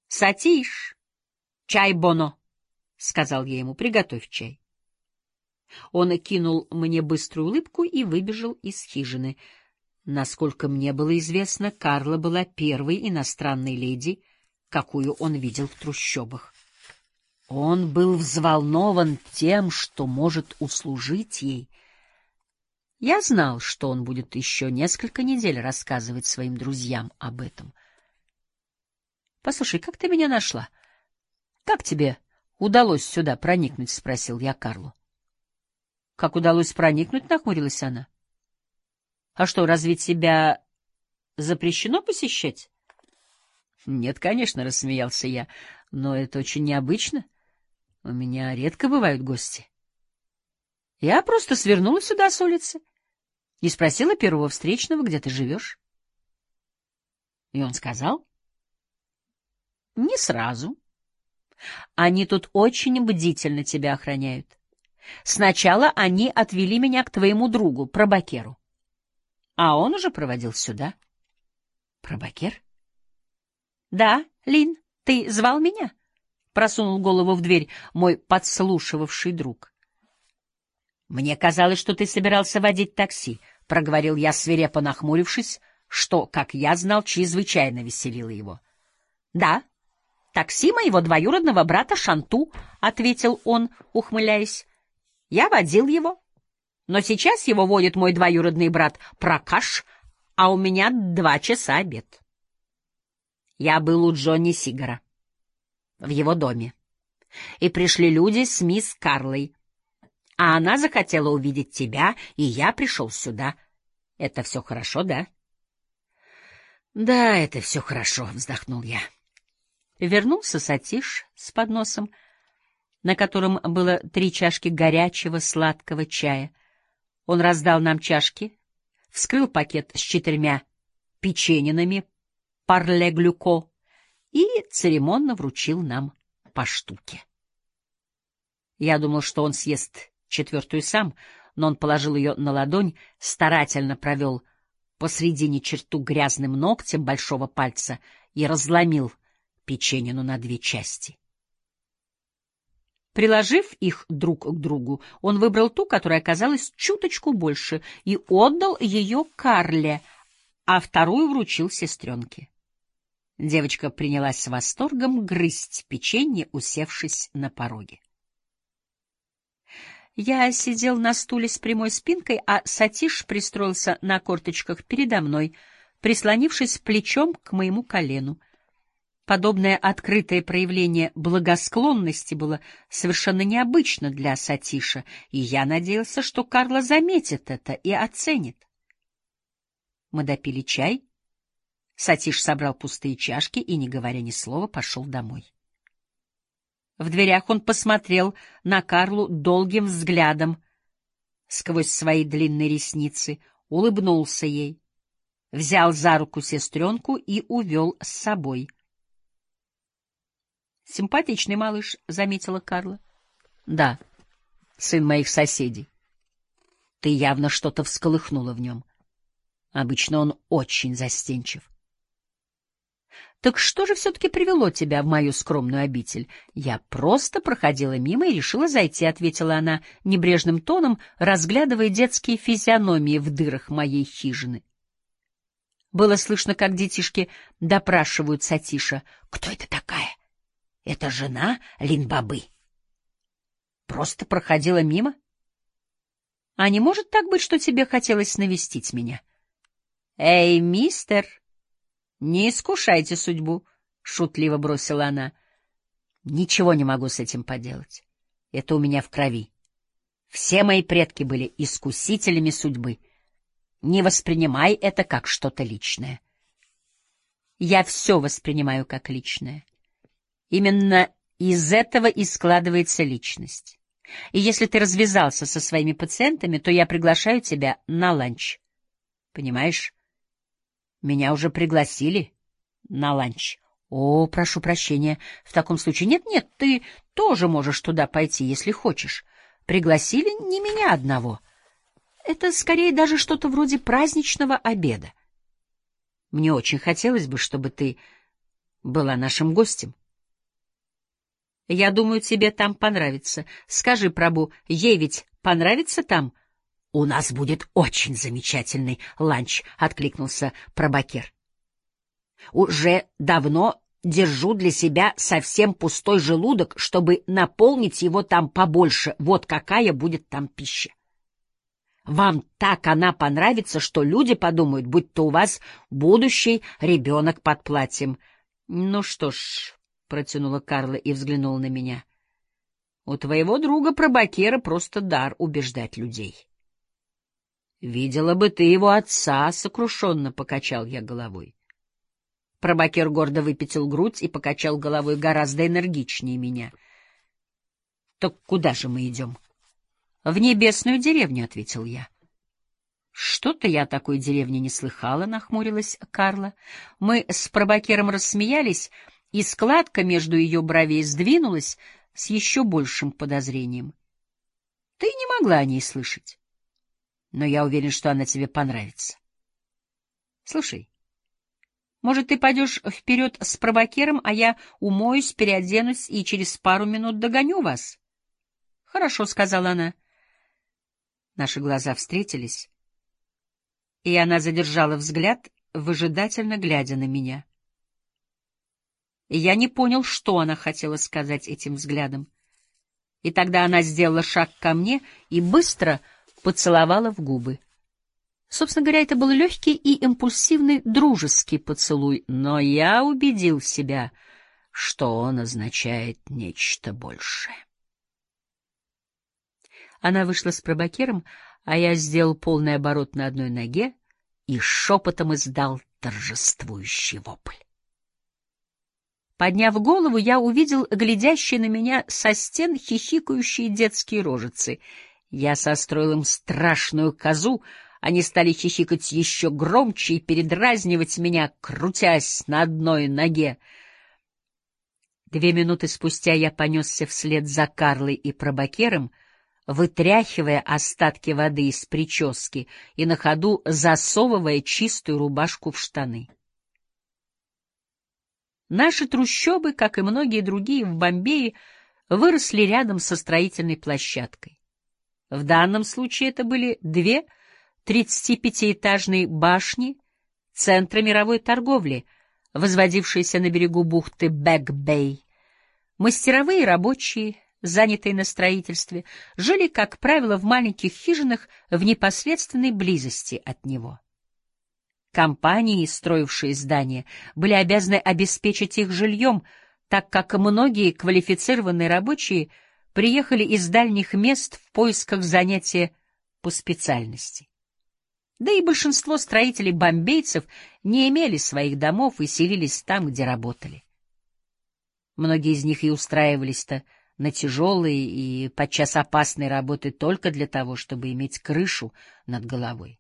Сатиш, чай боно, — сказал я ему, — приготовь чай. Он кинул мне быструю улыбку и выбежал из хижины. Насколько мне было известно, Карла была первой иностранной леди, какую он видел в трущобах. Он был взволнован тем, что может услужить ей. Я знал, что он будет еще несколько недель рассказывать своим друзьям об этом. — Послушай, как ты меня нашла? Как тебе удалось сюда проникнуть? — спросил я Карлу. — Как удалось проникнуть? — нахмурилась она. — А что, разве тебя запрещено посещать? — Нет, конечно, — рассмеялся я, — но это очень необычно. У меня редко бывают гости. Я просто свернула сюда с улицы и спросила первого встречного, где ты живешь. И он сказал? Не сразу. Они тут очень бдительно тебя охраняют. Сначала они отвели меня к твоему другу, Пробакеру. А он уже проводил сюда. Пробакер? Да, Лин, ты звал меня? Просунул голову в дверь мой подслушивавший друг. Мне казалось, что ты собирался водить такси, проговорил я, свирепо нахмурившись, что, как я знал, чрезвычайно веселило его. Да, такси моего двоюродного брата Шанту, ответил он, ухмыляясь. Я водил его, но сейчас его водит мой двоюродный брат Пракаш, а у меня 2 часа обед. Я был у Джонни Сигара в его доме, и пришли люди с мисс Карлой, а она захотела увидеть тебя, и я пришел сюда. Это все хорошо, да? Да, это все хорошо, вздохнул я. Вернулся Сатиш с подносом, на котором было 3 чашки горячего сладкого чая. Он раздал нам чашки, вскрыл пакет с 4 печеньинами парле-глюко и церемонно вручил нам по штуке. Я думал, что он съест 4-ю сам, но он положил ее на ладонь, старательно провел посредине черту грязным ногтем большого пальца и разломил печеньину на 2 части. Приложив их друг к другу, он выбрал ту, которая оказалась чуточку больше, и отдал ее Карле, а 2-ю вручил сестренке. Девочка принялась с восторгом грызть печенье, усевшись на пороге. Я сидел на стуле с прямой спинкой, а Сатиш пристроился на корточках передо мной, прислонившись плечом к моему колену. Подобное открытое проявление благосклонности было совершенно необычно для Сатиша, и я надеялся, что Карла заметит это и оценит. Мы допили чай. Сатиш собрал пустые чашки и, не говоря ни слова, пошел домой. В дверях он посмотрел на Карлу долгим взглядом сквозь свои длинные ресницы, улыбнулся ей, взял за руку сестренку и увел с собой. «Симпатичный малыш», — заметила Карла. «Да, сын моих соседей. Ты явно что-то всколыхнула в нем. Обычно он очень застенчив». «Так что же все-таки привело тебя в мою скромную обитель?» «Я просто проходила мимо и решила зайти», — ответила она небрежным тоном, разглядывая детские физиономии в дырах моей хижины. Было слышно, как детишки допрашивают Сатиша. «Кто это такая? Это жена Линбабы?» «Просто проходила мимо. А не может так быть, что тебе хотелось навестить меня?» «Эй, мистер! Не искушайте судьбу», — шутливо бросила она. «Ничего не могу с этим поделать. Это у меня в крови. Все мои предки были искусителями судьбы. Не воспринимай это как что-то личное». «Я все воспринимаю как личное. Именно из этого и складывается личность. И если ты развязался со своими пациентами, то я приглашаю тебя на ланч. Понимаешь? Меня уже пригласили на ланч». «О, прошу прощения. В таком случае нет, ты тоже можешь туда пойти, если хочешь. Пригласили не меня одного. Это скорее даже что-то вроде праздничного обеда. Мне очень хотелось бы, чтобы ты была нашим гостем. Я думаю, тебе там понравится. Скажи, Прабу, ей ведь понравится там? — У нас будет очень замечательный ланч, — откликнулся Прабакер. — Уже давно держу для себя совсем пустой желудок, чтобы наполнить его там побольше. Вот какая будет там пища. Вам так она понравится, что люди подумают, будто у вас будущий ребенок под платьем. — Ну что ж, — протянула Карла и взглянула на меня, — у твоего друга Прабакера просто дар убеждать людей. — Видела бы ты его отца, — сокрушенно покачал я головой. Прабакер гордо выпятил грудь и покачал головой гораздо энергичнее меня. — Так куда же мы идем? — В небесную деревню, — ответил я. — Что-то я о такой деревне не слыхала, — нахмурилась Карла. Мы с Прабакером рассмеялись, и складка между ее бровей сдвинулась с еще большим подозрением. — Ты не могла о ней слышать, но я уверен, что она тебе понравится. Слушай, может, ты пойдешь вперед с Прабакером, а я умоюсь, переоденусь и через пару минут догоню вас? — Хорошо, — сказала она. Наши глаза встретились, и она задержала взгляд, выжидательно глядя на меня. Я не понял, что она хотела сказать этим взглядом. И тогда она сделала шаг ко мне и быстро поцеловала в губы. Собственно говоря, это был легкий и импульсивный дружеский поцелуй, но я убедил себя, что он означает нечто большее. Она вышла с Прабакером, а я сделал полный оборот на одной ноге и шепотом издал торжествующий вопль. Подняв голову, я увидел глядящие на меня со стен хихикающие детские рожицы. Я состроил им страшную козу, они стали хихикать еще громче и передразнивать меня, крутясь на одной ноге. 2 минуты спустя я понесся вслед за Карлой и Прабакером, вытряхивая остатки воды из прически и на ходу засовывая чистую рубашку в штаны. Наши трущобы, как и многие другие в Бомбее, выросли рядом со строительной площадкой. В данном случае это были 2 35-этажные башни центра мировой торговли, возводившиеся на берегу бухты Бэг-Бэй. Мастеровые и рабочие, занятые на строительстве, жили, как правило, в маленьких хижинах в непосредственной близости от него. Компании, строившие здания, были обязаны обеспечить их жильем, так как многие квалифицированные рабочие приехали из дальних мест в поисках занятия по специальности. Да и большинство строителей-бомбейцев не имели своих домов и селились там, где работали. Многие из них и устраивались-то на тяжелые и подчас опасные работы только для того, чтобы иметь крышу над головой.